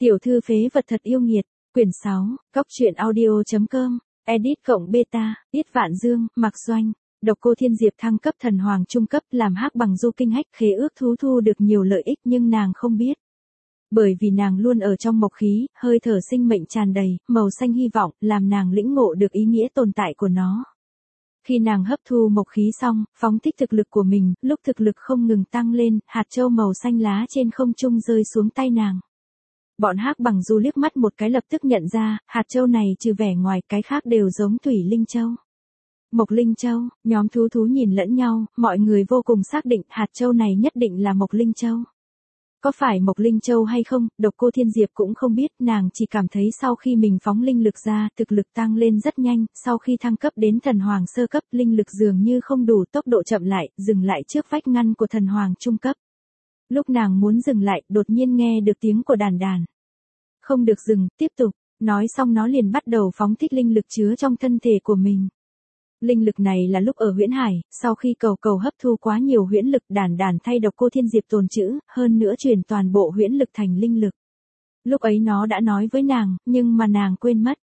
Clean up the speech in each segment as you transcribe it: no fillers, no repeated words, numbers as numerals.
Tiểu thư phế vật thật yêu nghiệt, quyển 6, Cóc truyện audio.com, edit cộng beta, Tiết Vạn Dương, Mạc Doanh. Độc Cô Thiên Diệp thăng cấp thần hoàng trung cấp làm Hắc Bằng Du kinh hách khế ước thú thu được nhiều lợi ích nhưng nàng không biết. Bởi vì nàng luôn ở trong mộc khí, hơi thở sinh mệnh tràn đầy, màu xanh hy vọng, làm nàng lĩnh ngộ được ý nghĩa tồn tại của nó. Khi nàng hấp thu mộc khí xong, phóng thích thực lực của mình, lúc thực lực không ngừng tăng lên, hạt châu màu xanh lá trên không trung rơi xuống tay nàng. Bọn Hắc Bằng Du liếc mắt một cái lập tức nhận ra, hạt châu này trừ vẻ ngoài cái khác đều giống Thủy Linh Châu. Mộc Linh Châu, nhóm thú nhìn lẫn nhau, mọi người vô cùng xác định hạt châu này nhất định là Mộc Linh Châu. Có phải Mộc Linh Châu hay không, Độc Cô Thiên Diệp cũng không biết, nàng chỉ cảm thấy sau khi mình phóng linh lực ra, thực lực tăng lên rất nhanh, sau khi thăng cấp đến thần hoàng sơ cấp, linh lực dường như không đủ, tốc độ chậm lại, dừng lại trước vách ngăn của thần hoàng trung cấp. Lúc nàng muốn dừng lại, đột nhiên nghe được tiếng của đàn đàn. Không được dừng, tiếp tục, nói xong nó liền bắt đầu phóng thích linh lực chứa trong thân thể của mình. Linh lực này là lúc ở huyễn hải, sau khi cầu hấp thu quá nhiều huyễn lực đàn thay Độc Cô Thiên Diệp tồn trữ, hơn nữa truyền toàn bộ huyễn lực thành linh lực. Lúc ấy nó đã nói với nàng, nhưng mà nàng quên mất.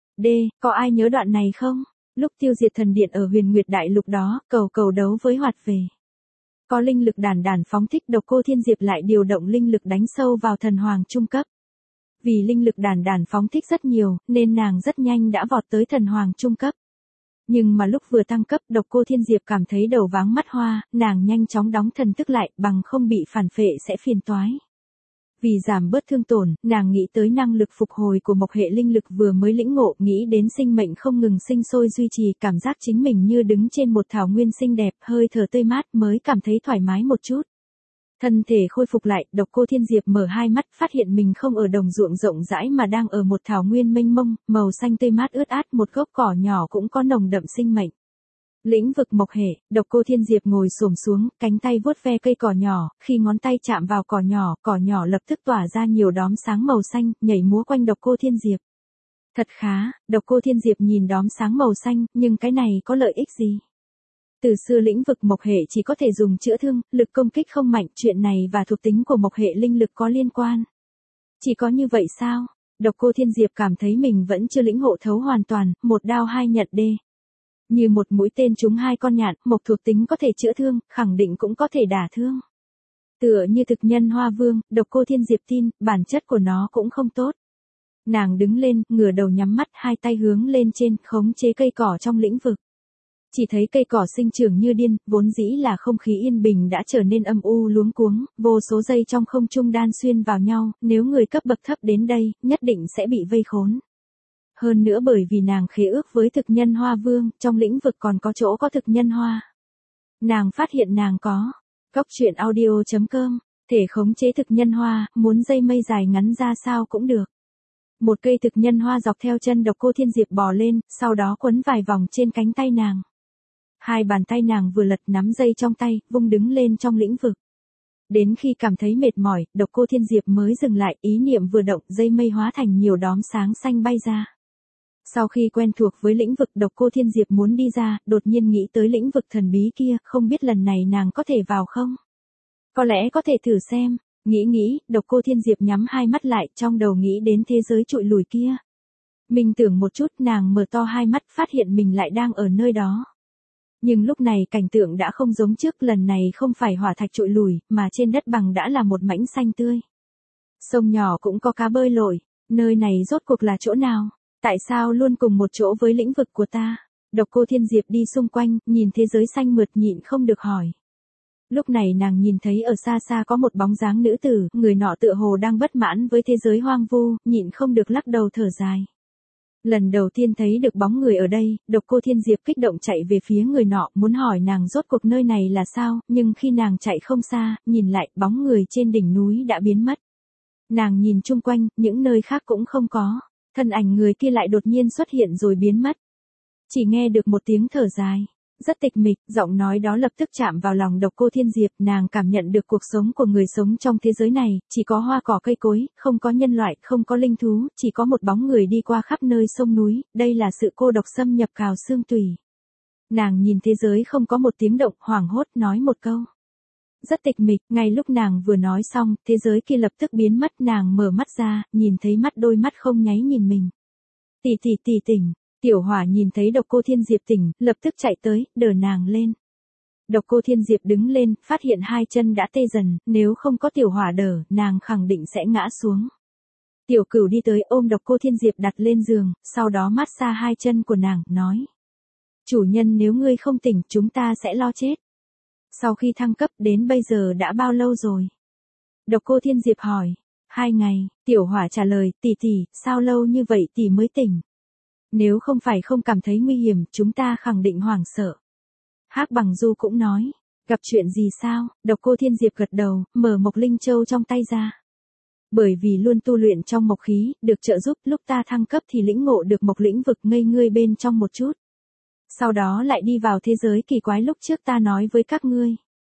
Có ai nhớ đoạn này không? Lúc tiêu diệt thần điện ở Huyền Nguyệt Đại Lục đó, cầu đấu với Hoạt về. Có linh lực đàn phóng thích Độc Cô Thiên Diệp lại điều động linh lực đánh sâu vào thần hoàng trung cấp. Vì linh lực đàn phóng thích rất nhiều, nên nàng rất nhanh đã vọt tới thần hoàng trung cấp. Nhưng mà lúc vừa tăng cấp, Độc Cô Thiên Diệp cảm thấy đầu váng mắt hoa, nàng nhanh chóng đóng thần thức lại, bằng không bị phản phệ sẽ phiền toái. Vì giảm bớt thương tổn, nàng nghĩ tới năng lực phục hồi của mộc hệ linh lực vừa mới lĩnh ngộ, nghĩ đến sinh mệnh không ngừng sinh sôi duy trì, cảm giác chính mình như đứng trên một thảo nguyên xinh đẹp, hơi thở tươi mát mới cảm thấy thoải mái một chút. Thân thể khôi phục lại, Độc Cô Thiên Diệp mở hai mắt, phát hiện mình không ở đồng ruộng rộng rãi mà đang ở một thảo nguyên mênh mông, màu xanh tươi mát ướt át, một gốc cỏ nhỏ cũng có nồng đậm sinh mệnh. Lĩnh vực mộc hệ, Độc Cô Thiên Diệp ngồi xổm xuống, cánh tay vuốt ve cây cỏ nhỏ, khi ngón tay chạm vào cỏ nhỏ lập tức tỏa ra nhiều đốm sáng màu xanh, nhảy múa quanh Độc Cô Thiên Diệp. Thật khá, Độc Cô Thiên Diệp nhìn đốm sáng màu xanh, nhưng cái này có lợi ích gì? Từ xưa lĩnh vực mộc hệ chỉ có thể dùng chữa thương, lực công kích không mạnh, chuyện này và thuộc tính của mộc hệ linh lực có liên quan. Chỉ có như vậy sao? Độc Cô Thiên Diệp cảm thấy mình vẫn chưa lĩnh ngộ thấu hoàn toàn, một đao hai nhật như một mũi tên trúng hai con nhạn, mộc thuộc tính có thể chữa thương, khẳng định cũng có thể đả thương. Tựa như thực nhân hoa vương, Độc Cô Thiên Diệp tin, bản chất của nó cũng không tốt. Nàng đứng lên, ngửa đầu nhắm mắt, hai tay hướng lên trên, khống chế cây cỏ trong lĩnh vực. Chỉ thấy cây cỏ sinh trưởng như điên, vốn dĩ là không khí yên bình đã trở nên âm u luống cuống, vô số dây trong không trung đan xuyên vào nhau, nếu người cấp bậc thấp đến đây, nhất định sẽ bị vây khốn. Hơn nữa bởi vì nàng khế ước với thực nhân hoa vương, trong lĩnh vực còn có chỗ có thực nhân hoa. Nàng phát hiện nàng có. Cóc truyện audio.com, thể khống chế thực nhân hoa, muốn dây mây dài ngắn ra sao cũng được. Một cây thực nhân hoa dọc theo chân Độc Cô Thiên Diệp bò lên, sau đó quấn vài vòng trên cánh tay nàng. Hai bàn tay nàng vừa lật nắm dây trong tay, vung đứng lên trong lĩnh vực. Đến khi cảm thấy mệt mỏi, Độc Cô Thiên Diệp mới dừng lại, ý niệm vừa động, dây mây hóa thành nhiều đốm sáng xanh bay ra. Sau khi quen thuộc với lĩnh vực, Độc Cô Thiên Diệp muốn đi ra, đột nhiên nghĩ tới lĩnh vực thần bí kia, không biết lần này nàng có thể vào không? Có lẽ có thể thử xem. Nghĩ, Độc Cô Thiên Diệp nhắm hai mắt lại, trong đầu nghĩ đến thế giới trụi lùi kia. Mình tưởng một chút, nàng mở to hai mắt, phát hiện mình lại đang ở nơi đó. Nhưng lúc này cảnh tượng đã không giống trước, lần này không phải hỏa thạch trụi lùi, mà trên đất bằng đã là một mảnh xanh tươi. Sông nhỏ cũng có cá bơi lội, nơi này rốt cuộc là chỗ nào? Tại sao luôn cùng một chỗ với lĩnh vực của ta? Độc Cô Thiên Diệp đi xung quanh, nhìn thế giới xanh mượt nhịn không được hỏi. Lúc này nàng nhìn thấy ở xa xa có một bóng dáng nữ tử, người nọ tựa hồ đang bất mãn với thế giới hoang vu, nhịn không được lắc đầu thở dài. Lần đầu tiên thấy được bóng người ở đây, Độc Cô Thiên Diệp kích động chạy về phía người nọ, muốn hỏi nàng rốt cuộc nơi này là sao, nhưng khi nàng chạy không xa, nhìn lại, bóng người trên đỉnh núi đã biến mất. Nàng nhìn chung quanh, những nơi khác cũng không có, thân ảnh người kia lại đột nhiên xuất hiện rồi biến mất. Chỉ nghe được một tiếng thở dài. Rất tịch mịch, giọng nói đó lập tức chạm vào lòng Độc Cô Thiên Diệp, nàng cảm nhận được cuộc sống của người sống trong thế giới này, chỉ có hoa cỏ cây cối, không có nhân loại, không có linh thú, chỉ có một bóng người đi qua khắp nơi sông núi, đây là sự cô độc xâm nhập cào xương tủy. Nàng nhìn thế giới không có một tiếng động, hoảng hốt nói một câu. Rất tịch mịch, ngay lúc nàng vừa nói xong, thế giới kia lập tức biến mất, nàng mở mắt ra, nhìn thấy đôi mắt không nháy nhìn mình. Tỷ tỷ tỷ tỉnh, Tiểu Hỏa nhìn thấy Độc Cô Thiên Diệp tỉnh, lập tức chạy tới, đỡ nàng lên. Độc Cô Thiên Diệp đứng lên, phát hiện hai chân đã tê dần, nếu không có Tiểu Hỏa đỡ, nàng khẳng định sẽ ngã xuống. Tiểu Cửu đi tới ôm Độc Cô Thiên Diệp đặt lên giường, sau đó mát xa hai chân của nàng, nói. Chủ nhân, nếu ngươi không tỉnh, chúng ta sẽ lo chết. Sau khi thăng cấp đến bây giờ đã bao lâu rồi? Độc Cô Thiên Diệp hỏi. 2 ngày, Tiểu Hỏa trả lời, tỷ tỷ, sao lâu như vậy tỷ mới tỉnh? Nếu không phải không cảm thấy nguy hiểm, chúng ta khẳng định hoảng sợ. Hắc Bằng Du cũng nói, gặp chuyện gì sao? Độc Cô Thiên Diệp gật đầu, mở Mộc Linh Châu trong tay ra. Bởi vì luôn tu luyện trong mộc khí, được trợ giúp, lúc ta thăng cấp thì lĩnh ngộ được mộc lĩnh vực ngây ngươi bên trong một chút. Sau đó lại đi vào thế giới kỳ quái lúc trước ta nói với các ngươi.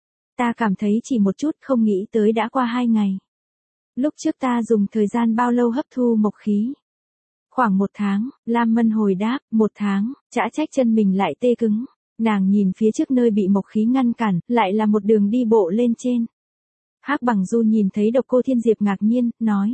Ta cảm thấy chỉ một chút, không nghĩ tới đã qua 2 ngày. Lúc trước ta dùng thời gian bao lâu hấp thu mộc khí? Khoảng 1 tháng, Lam Mân hồi đáp, 1 tháng, chả trách chân mình lại tê cứng. Nàng nhìn phía trước nơi bị mộc khí ngăn cản, lại là một đường đi bộ lên trên. Hắc Bằng Du nhìn thấy Độc Cô Thiên Diệp ngạc nhiên, nói.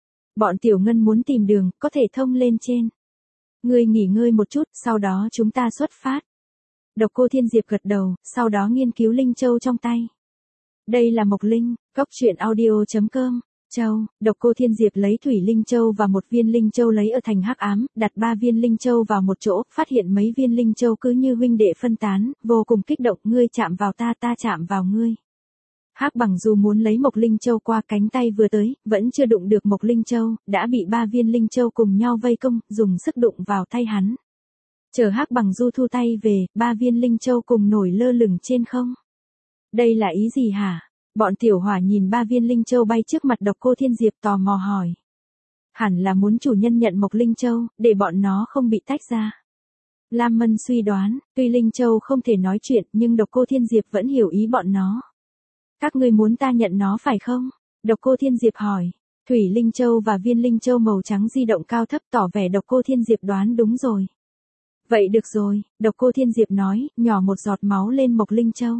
Bọn Tiểu Ngân muốn tìm đường, có thể thông lên trên. Ngươi nghỉ ngơi một chút, sau đó chúng ta xuất phát. Độc Cô Thiên Diệp gật đầu, sau đó nghiên cứu Linh Châu trong tay. Đây là Mộc Linh, cóc truyện audio.com. Châu, Độc Cô Thiên Diệp lấy thủy linh châu và một viên linh châu lấy ở thành hắc ám, đặt 3 viên linh châu vào một chỗ, phát hiện mấy viên linh châu cứ như huynh đệ phân tán, vô cùng kích động, ngươi chạm vào ta, ta chạm vào ngươi. Hắc Bằng Du muốn lấy Mộc Linh Châu qua, cánh tay vừa tới, vẫn chưa đụng được Mộc Linh Châu, đã bị 3 viên linh châu cùng nhau vây công, dùng sức đụng vào tay hắn. Chờ Hắc Bằng Du thu tay về, 3 viên linh châu cùng nổi lơ lửng trên không. Đây là ý gì hả? Bọn Tiểu Hỏa nhìn 3 viên linh châu bay trước mặt Độc Cô Thiên Diệp tò mò hỏi. Hẳn là muốn chủ nhân nhận Mộc Linh Châu, để bọn nó không bị tách ra. Lam Mân suy đoán, tuy linh châu không thể nói chuyện nhưng Độc Cô Thiên Diệp vẫn hiểu ý bọn nó. Các ngươi muốn ta nhận nó phải không? Độc Cô Thiên Diệp hỏi. Thủy Linh Châu và viên Linh Châu màu trắng di động cao thấp tỏ vẻ Độc Cô Thiên Diệp đoán đúng rồi. Vậy được rồi, Độc Cô Thiên Diệp nói, nhỏ một giọt máu lên Mộc Linh Châu.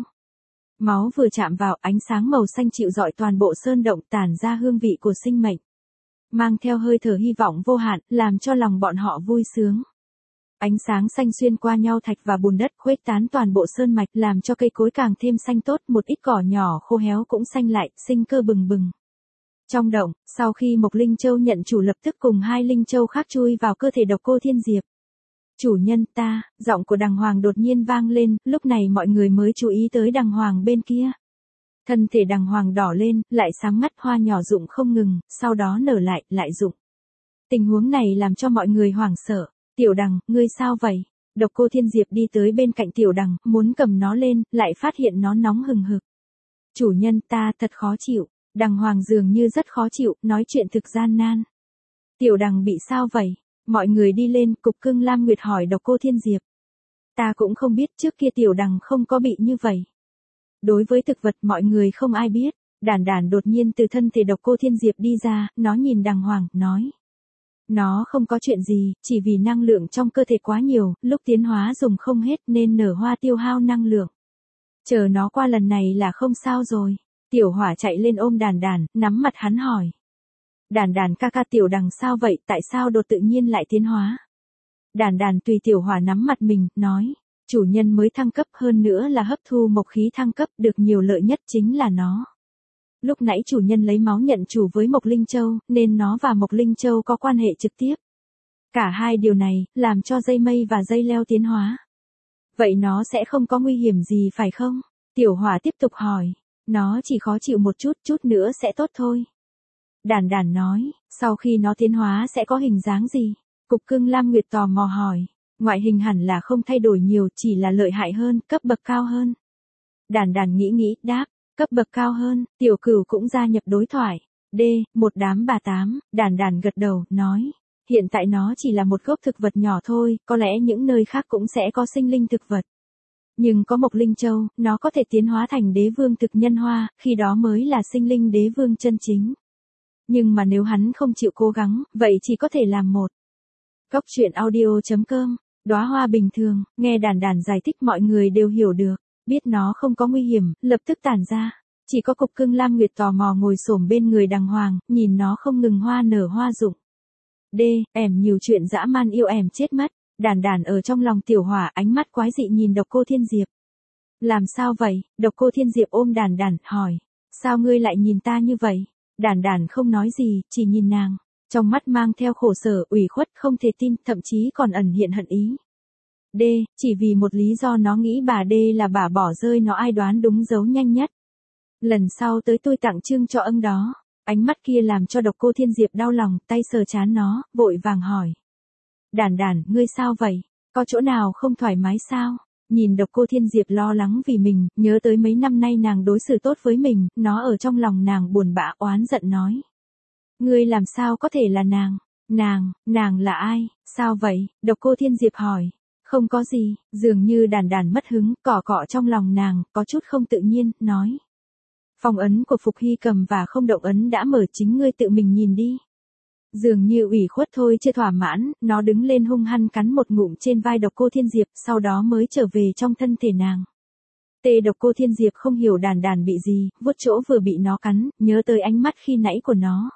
Máu vừa chạm vào, ánh sáng màu xanh chịu rọi toàn bộ sơn động, tản ra hương vị của sinh mệnh. Mang theo hơi thở hy vọng vô hạn, làm cho lòng bọn họ vui sướng. Ánh sáng xanh xuyên qua nhau thạch và bùn đất khuếch tán toàn bộ sơn mạch, làm cho cây cối càng thêm xanh tốt, một ít cỏ nhỏ khô héo cũng xanh lại, sinh cơ bừng bừng. Trong động, sau khi Mộc Linh Châu nhận chủ lập tức cùng 2 linh châu khác chui vào cơ thể Độc Cô Thiên Diệp. Chủ nhân ta, giọng của Đằng Hoàng đột nhiên vang lên, lúc này mọi người mới chú ý tới Đằng Hoàng bên kia. Thân thể Đằng Hoàng đỏ lên, lại sáng ngắt, hoa nhỏ rụng không ngừng, sau đó nở lại rụng. Tình huống này làm cho mọi người hoảng sợ. Tiểu Đằng, ngươi sao vậy? Độc Cô Thiên Diệp đi tới bên cạnh Tiểu Đằng, muốn cầm nó lên, lại phát hiện nó nóng hừng hực. Chủ nhân ta thật khó chịu. Đằng Hoàng dường như rất khó chịu, nói chuyện thực gian nan. Tiểu Đằng bị sao vậy? Mọi người đi lên, Cục Cưng Lam Nguyệt hỏi Độc Cô Thiên Diệp. Ta cũng không biết, trước kia Tiểu Đằng không có bị như vậy. Đối với thực vật mọi người không ai biết. Đản Đản đột nhiên từ thân thể Độc Cô Thiên Diệp đi ra, nó nhìn Đằng Hoàng, nói. Nó không có chuyện gì, chỉ vì năng lượng trong cơ thể quá nhiều, lúc tiến hóa dùng không hết nên nở hoa tiêu hao năng lượng. Chờ nó qua lần này là không sao rồi. Tiểu Hỏa chạy lên ôm Đản Đản, nắm mặt hắn hỏi. Đản Đản ca ca, Tiểu Đằng sao vậy, tại sao đột tự nhiên lại tiến hóa? Đản Đản tùy Tiểu Hỏa nắm mặt mình, nói. Chủ nhân mới thăng cấp, hơn nữa là hấp thu mộc khí thăng cấp, được nhiều lợi nhất chính là nó. Lúc nãy chủ nhân lấy máu nhận chủ với Mộc Linh Châu, nên nó và Mộc Linh Châu có quan hệ trực tiếp. Cả hai điều này, làm cho dây mây và dây leo tiến hóa. Vậy nó sẽ không có nguy hiểm gì phải không? Tiểu Hỏa tiếp tục hỏi. Nó chỉ khó chịu một chút nữa sẽ tốt thôi. Đản Đản nói, sau khi nó tiến hóa sẽ có hình dáng gì? Cục Cưng Lam Nguyệt tò mò hỏi. Ngoại hình hẳn là không thay đổi nhiều, chỉ là lợi hại hơn, cấp bậc cao hơn. Đản Đản nghĩ, đáp. Cấp bậc cao hơn, Tiểu Cửu cũng gia nhập đối thoại. Một đám bà tám, Đản Đản gật đầu, nói. Hiện tại nó chỉ là một gốc thực vật nhỏ thôi, có lẽ những nơi khác cũng sẽ có sinh linh thực vật. Nhưng có Mộc Linh Châu, nó có thể tiến hóa thành đế vương thực nhân hoa, khi đó mới là sinh linh đế vương chân chính. Nhưng mà nếu hắn không chịu cố gắng, vậy chỉ có thể làm một. Cóc truyện audio.com, đóa hoa bình thường, nghe Đản Đản giải thích mọi người đều hiểu được. Biết nó không có nguy hiểm, lập tức tản ra. Chỉ có Cục Cưng Lam Nguyệt tò mò ngồi xổm bên người đàng hoàng, nhìn nó không ngừng hoa nở hoa rụng. Ẻm nhiều chuyện dã man yêu ẻm chết mất. Đàn đàn ở trong lòng Tiểu Hỏa, ánh mắt quái dị nhìn Độc Cô Thiên Diệp. Làm sao vậy? Độc Cô Thiên Diệp ôm đàn đàn, hỏi. Sao ngươi lại nhìn ta như vậy? Đàn đàn không nói gì, chỉ nhìn nàng. Trong mắt mang theo khổ sở, ủy khuất, không thể tin, thậm chí còn ẩn hiện hận ý. Chỉ vì một lý do nó nghĩ bà là bà bỏ rơi nó, ai đoán đúng dấu nhanh nhất. Lần sau tới tôi tặng trưng cho ông đó. Ánh mắt kia làm cho Độc Cô Thiên Diệp đau lòng, tay sờ trán nó, vội vàng hỏi. Đàn đàn, ngươi sao vậy? Có chỗ nào không thoải mái sao? Nhìn Độc Cô Thiên Diệp lo lắng vì mình, nhớ tới mấy năm nay nàng đối xử tốt với mình, nó ở trong lòng nàng buồn bã oán giận nói. Ngươi làm sao có thể là nàng? Nàng là ai? Sao vậy? Độc Cô Thiên Diệp hỏi. Không có gì, dường như đàn đàn mất hứng, cọ cọ trong lòng nàng, có chút không tự nhiên, nói. Phong ấn của Phục Hy Cầm và không động ấn đã mở, chính ngươi tự mình nhìn đi. Dường như ủy khuất thôi chưa thỏa mãn, nó đứng lên hung hăng cắn một ngụm trên vai Độc Cô Thiên Diệp, sau đó mới trở về trong thân thể nàng. Độc Cô Thiên Diệp không hiểu đàn đàn bị gì, vuốt chỗ vừa bị nó cắn, nhớ tới ánh mắt khi nãy của nó.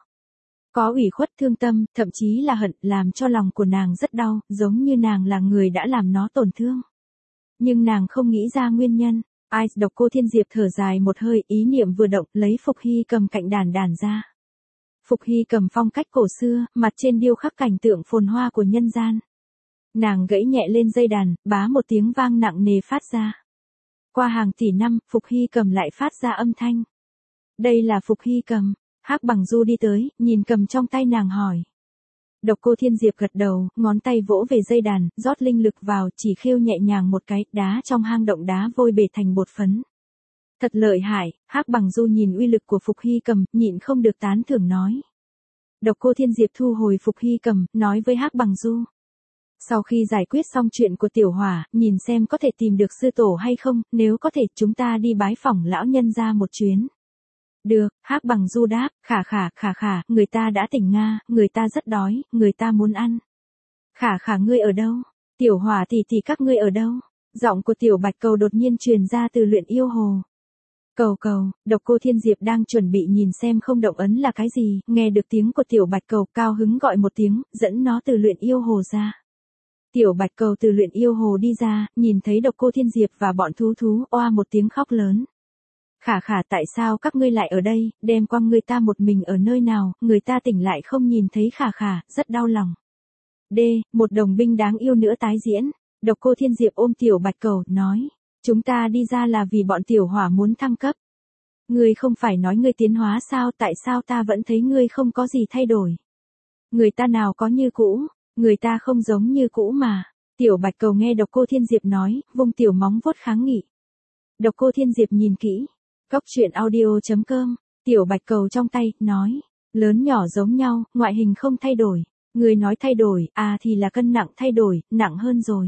Có ủy khuất thương tâm, thậm chí là hận, làm cho lòng của nàng rất đau, giống như nàng là người đã làm nó tổn thương. Nhưng nàng không nghĩ ra nguyên nhân. Độc Cô Thiên Diệp thở dài một hơi, ý niệm vừa động, lấy Phục Hy Cầm cạnh đàn đàn ra. Phục Hy Cầm phong cách cổ xưa, mặt trên điêu khắc cảnh tượng phồn hoa của nhân gian. Nàng gãy nhẹ lên dây đàn, bá một tiếng vang nặng nề phát ra. Qua hàng tỷ năm, Phục Hy Cầm lại phát ra âm thanh. Đây là Phục Hy Cầm. Hắc Bằng Du đi tới, nhìn cầm trong tay nàng hỏi. Độc Cô Thiên Diệp gật đầu, ngón tay vỗ về dây đàn, rót linh lực vào, chỉ khêu nhẹ nhàng một cái, đá trong hang động đá vôi bể thành bột phấn. Thật lợi hại. Hắc Bằng Du nhìn uy lực của Phục Hy Cầm, nhịn không được tán thưởng nói. Độc Cô Thiên Diệp thu hồi Phục Hy Cầm, nói với Hắc Bằng Du. Sau khi giải quyết xong chuyện của Tiểu Hỏa, nhìn xem có thể tìm được sư tổ hay không, nếu có thể chúng ta đi bái phỏng lão nhân ra một chuyến. Được, Hắc Bằng Du đáp, khả, người ta đã tỉnh Nga, người ta rất đói, người ta muốn ăn. Khả ngươi ở đâu? Tiểu Hỏa tỷ các ngươi ở đâu? Giọng của Tiểu Bạch Cầu đột nhiên truyền ra từ luyện yêu hồ. Cầu, Độc Cô Thiên Diệp đang chuẩn bị nhìn xem không động ấn là cái gì, nghe được tiếng của Tiểu Bạch Cầu, cao hứng gọi một tiếng, dẫn nó từ luyện yêu hồ ra. Tiểu Bạch Cầu từ luyện yêu hồ đi ra, nhìn thấy Độc Cô Thiên Diệp và bọn thú, oa một tiếng khóc lớn. Khả tại sao các ngươi lại ở đây, đem quăng người ta một mình ở nơi nào, người ta tỉnh lại không nhìn thấy khả, rất đau lòng. Một đồng binh đáng yêu nữa tái diễn. Độc Cô Thiên Diệp ôm Tiểu Bạch Cầu, nói. Chúng ta đi ra là vì bọn Tiểu Hỏa muốn thăng cấp. Ngươi không phải nói ngươi tiến hóa sao, tại sao ta vẫn thấy ngươi không có gì thay đổi. Người ta nào có như cũ, người ta không giống như cũ mà. Tiểu Bạch Cầu nghe Độc Cô Thiên Diệp nói, vung tiểu móng vuốt kháng nghị. Độc Cô Thiên Diệp nhìn kỹ. Cóc truyện audio.com, Tiểu Bạch Cầu trong tay, nói. Lớn nhỏ giống nhau, ngoại hình không thay đổi. Người nói thay đổi, thì là cân nặng thay đổi, nặng hơn rồi.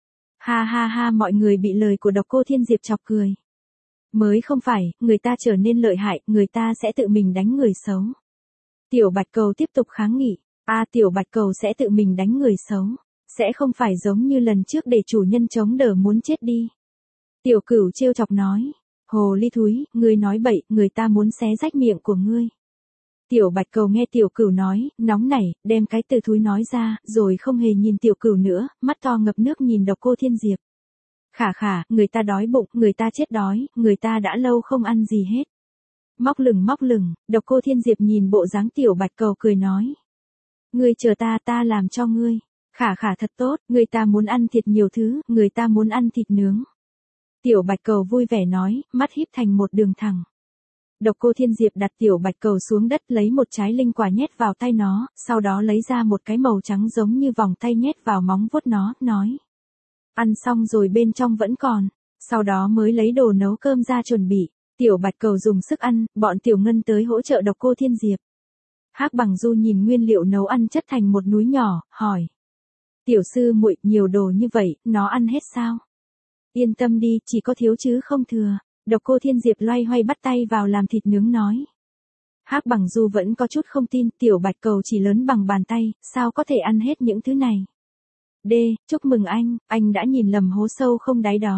Ha, mọi người bị lời của Độc Cô Thiên Diệp chọc cười. Mới không phải, người ta trở nên lợi hại, người ta sẽ tự mình đánh người xấu. Tiểu Bạch Cầu tiếp tục kháng nghị. Tiểu Bạch Cầu sẽ tự mình đánh người xấu. Sẽ không phải giống như lần trước để chủ nhân chống đỡ muốn chết đi. Tiểu Cửu trêu chọc nói. Hồ ly thúi, ngươi nói bậy, người ta muốn xé rách miệng của ngươi. Tiểu Bạch Cầu nghe Tiểu Cửu nói, nóng nảy, đem cái từ thúi nói ra, rồi không hề nhìn Tiểu Cửu nữa, mắt to ngập nước nhìn Độc Cô Thiên Diệp. Khả, người ta đói bụng, người ta chết đói, người ta đã lâu không ăn gì hết. Móc lửng, Độc Cô Thiên Diệp nhìn bộ dáng Tiểu Bạch Cầu cười nói. Ngươi chờ ta làm cho ngươi. Khả thật tốt, người ta muốn ăn thịt nhiều thứ, người ta muốn ăn thịt nướng. Tiểu Bạch Cầu vui vẻ nói, mắt híp thành một đường thẳng. Độc Cô Thiên Diệp đặt Tiểu Bạch Cầu xuống đất, lấy một trái linh quả nhét vào tay nó, sau đó lấy ra một cái màu trắng giống như vòng tay nhét vào móng vuốt nó, nói. Ăn xong rồi bên trong vẫn còn, sau đó mới lấy đồ nấu cơm ra chuẩn bị. Tiểu Bạch Cầu dùng sức ăn, bọn Tiểu Ngân tới hỗ trợ Độc Cô Thiên Diệp. Hắc Bằng Du nhìn nguyên liệu nấu ăn chất thành một núi nhỏ, hỏi. Tiểu sư muội, nhiều đồ như vậy, nó ăn hết sao? Yên tâm đi, chỉ có thiếu chứ không thừa. Độc Cô Thiên Diệp loay hoay bắt tay vào làm thịt nướng nói. Hắc Bằng Du vẫn có chút không tin, Tiểu Bạch Cầu chỉ lớn bằng bàn tay, sao có thể ăn hết những thứ này. Chúc mừng anh đã nhìn lầm hố sâu không đáy đó.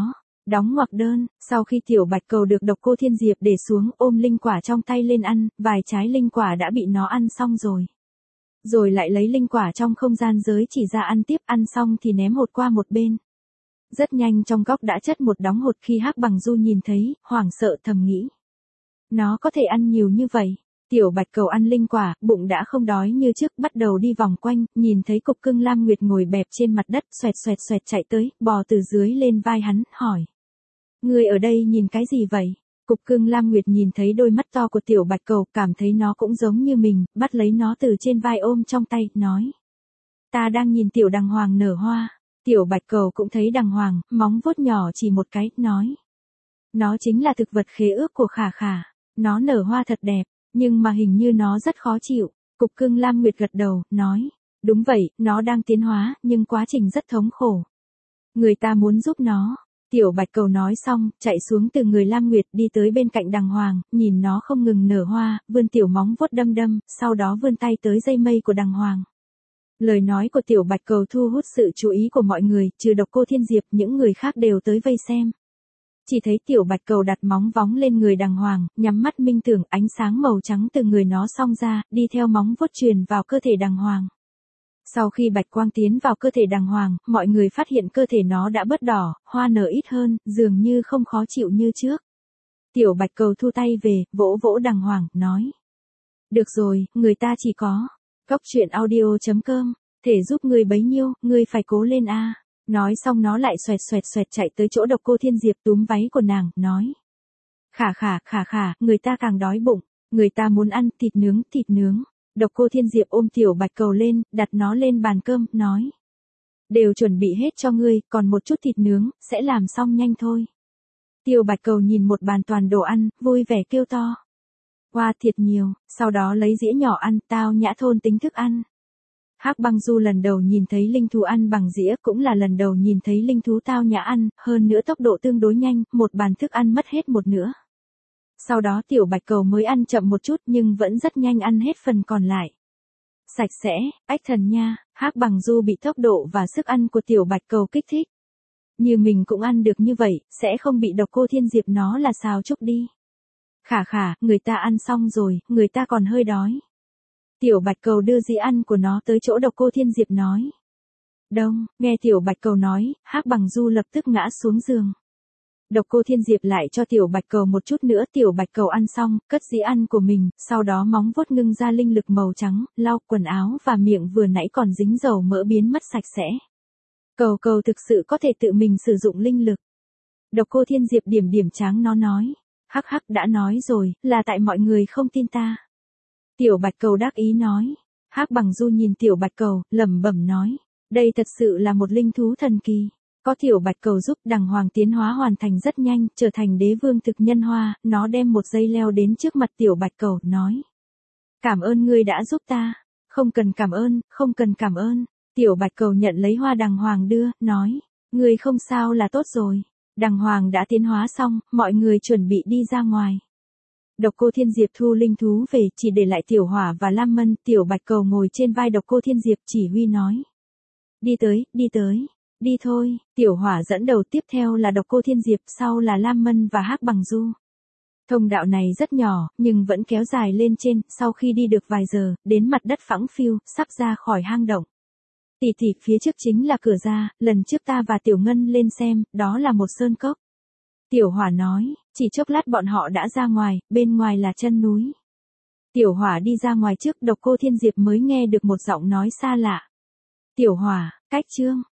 Đóng ngoặc đơn, sau khi tiểu bạch cầu được Độc Cô Thiên Diệp để xuống ôm linh quả trong tay lên ăn, vài trái linh quả đã bị nó ăn xong rồi. Rồi lại lấy linh quả trong không gian giới chỉ ra ăn tiếp, ăn xong thì ném hột qua một bên. Rất nhanh trong góc đã chất một đống hột, khi Hắc Bằng Du nhìn thấy, hoảng sợ thầm nghĩ. Nó có thể ăn nhiều như vậy. Tiểu bạch cầu ăn linh quả, bụng đã không đói như trước, bắt đầu đi vòng quanh, nhìn thấy Cục Cưng Lam Nguyệt ngồi bẹp trên mặt đất, xoẹt xoẹt xoẹt chạy tới, bò từ dưới lên vai hắn, hỏi. Ngươi ở đây nhìn cái gì vậy? Cục Cưng Lam Nguyệt nhìn thấy đôi mắt to của tiểu bạch cầu, cảm thấy nó cũng giống như mình, bắt lấy nó từ trên vai ôm trong tay, nói. Ta đang nhìn tiểu đằng hoàng nở hoa. Tiểu bạch cầu cũng thấy đằng hoàng, móng vuốt nhỏ chỉ một cái, nói. Nó chính là thực vật khế ước của Khả Khả. Nó nở hoa thật đẹp, nhưng mà hình như nó rất khó chịu. Cục Cưng Lam Nguyệt gật đầu, nói. Đúng vậy, nó đang tiến hóa, nhưng quá trình rất thống khổ. Người ta muốn giúp nó. Tiểu bạch cầu nói xong, chạy xuống từ người Lam Nguyệt đi tới bên cạnh đằng hoàng, nhìn nó không ngừng nở hoa, vươn tiểu móng vuốt đâm đâm, sau đó vươn tay tới dây mây của đằng hoàng. Lời nói của tiểu bạch cầu thu hút sự chú ý của mọi người, trừ Độc Cô Thiên Diệp, những người khác đều tới vây xem. Chỉ thấy tiểu bạch cầu đặt móng vóng lên người đằng hoàng, nhắm mắt minh tưởng, ánh sáng màu trắng từ người nó xông ra, đi theo móng vuốt truyền vào cơ thể đằng hoàng. Sau khi bạch quang tiến vào cơ thể đằng hoàng, mọi người phát hiện cơ thể nó đã bớt đỏ, hoa nở ít hơn, dường như không khó chịu như trước. Tiểu bạch cầu thu tay về, vỗ vỗ đằng hoàng, nói. Được rồi, người ta chỉ có. Góc truyện audio.com, thể giúp người bấy nhiêu, người phải cố lên a. Nói xong nó lại xoẹt xoẹt xoẹt chạy tới chỗ Độc Cô Thiên Diệp, túm váy của nàng, nói. Khả khả, người ta càng đói bụng, người ta muốn ăn thịt nướng, thịt nướng. Độc Cô Thiên Diệp ôm tiểu bạch cầu lên, đặt nó lên bàn cơm, nói. Đều chuẩn bị hết cho ngươi, còn một chút thịt nướng, sẽ làm xong nhanh thôi. Tiểu bạch cầu nhìn một bàn toàn đồ ăn, vui vẻ kêu to. Wow, thiệt nhiều, sau đó lấy dĩa nhỏ ăn, tao nhã thôn tính thức ăn. Hắc Băng Du lần đầu nhìn thấy linh thú ăn bằng dĩa, cũng là lần đầu nhìn thấy linh thú tao nhã ăn, hơn nữa tốc độ tương đối nhanh, một bàn thức ăn mất hết một nửa. Sau đó tiểu bạch cầu mới ăn chậm một chút nhưng vẫn rất nhanh ăn hết phần còn lại. Sạch sẽ, ách thần nha, Hắc Bằng Du bị tốc độ và sức ăn của tiểu bạch cầu kích thích. Như mình cũng ăn được như vậy, sẽ không bị Độc Cô Thiên Diệp nó là xào chúc đi. Khả, người ta ăn xong rồi, người ta còn hơi đói. Tiểu bạch cầu đưa dĩa ăn của nó tới chỗ Độc Cô Thiên Diệp, nói. Đông, nghe tiểu bạch cầu nói, Hắc Bằng Du lập tức ngã xuống giường. Độc Cô Thiên Diệp lại cho tiểu bạch cầu một chút nữa, tiểu bạch cầu ăn xong, cất dĩa ăn của mình, sau đó móng vuốt ngưng ra linh lực màu trắng, lau quần áo và miệng vừa nãy còn dính dầu mỡ biến mất sạch sẽ. Cầu thực sự có thể tự mình sử dụng linh lực. Độc Cô Thiên Diệp điểm điểm tráng nó, nói. Hắc đã nói rồi, là tại mọi người không tin ta. Tiểu bạch cầu đắc ý nói. Hắc Bằng Du nhìn tiểu bạch cầu, lẩm bẩm nói. Đây thật sự là một linh thú thần kỳ. Có tiểu bạch cầu giúp, đằng hoàng tiến hóa hoàn thành rất nhanh, trở thành đế vương thực nhân hoa, nó đem một dây leo đến trước mặt tiểu bạch cầu, nói. Cảm ơn ngươi đã giúp ta. Không cần cảm ơn. Tiểu bạch cầu nhận lấy hoa đằng hoàng đưa, nói. Ngươi không sao là tốt rồi. Đằng hoàng đã tiến hóa xong, mọi người chuẩn bị đi ra ngoài. Độc Cô Thiên Diệp thu linh thú về, chỉ để lại tiểu hỏa và Lam Mân, tiểu bạch cầu ngồi trên vai Độc Cô Thiên Diệp chỉ huy nói. Đi tới, đi thôi, tiểu hỏa dẫn đầu, tiếp theo là Độc Cô Thiên Diệp, sau là Lam Mân và Hắc Bằng Du. Thông đạo này rất nhỏ, nhưng vẫn kéo dài lên trên, sau khi đi được vài giờ, đến mặt đất phẳng phiu, sắp ra khỏi hang động. Tỷ, phía trước chính là cửa ra, lần trước ta và Tiểu Ngân lên xem, đó là một sơn cốc. Tiểu hỏa nói, chỉ chốc lát bọn họ đã ra ngoài, bên ngoài là chân núi. Tiểu hỏa đi ra ngoài trước, Độc Cô Thiên Diệp mới nghe được một giọng nói xa lạ. Tiểu hỏa, cách chương.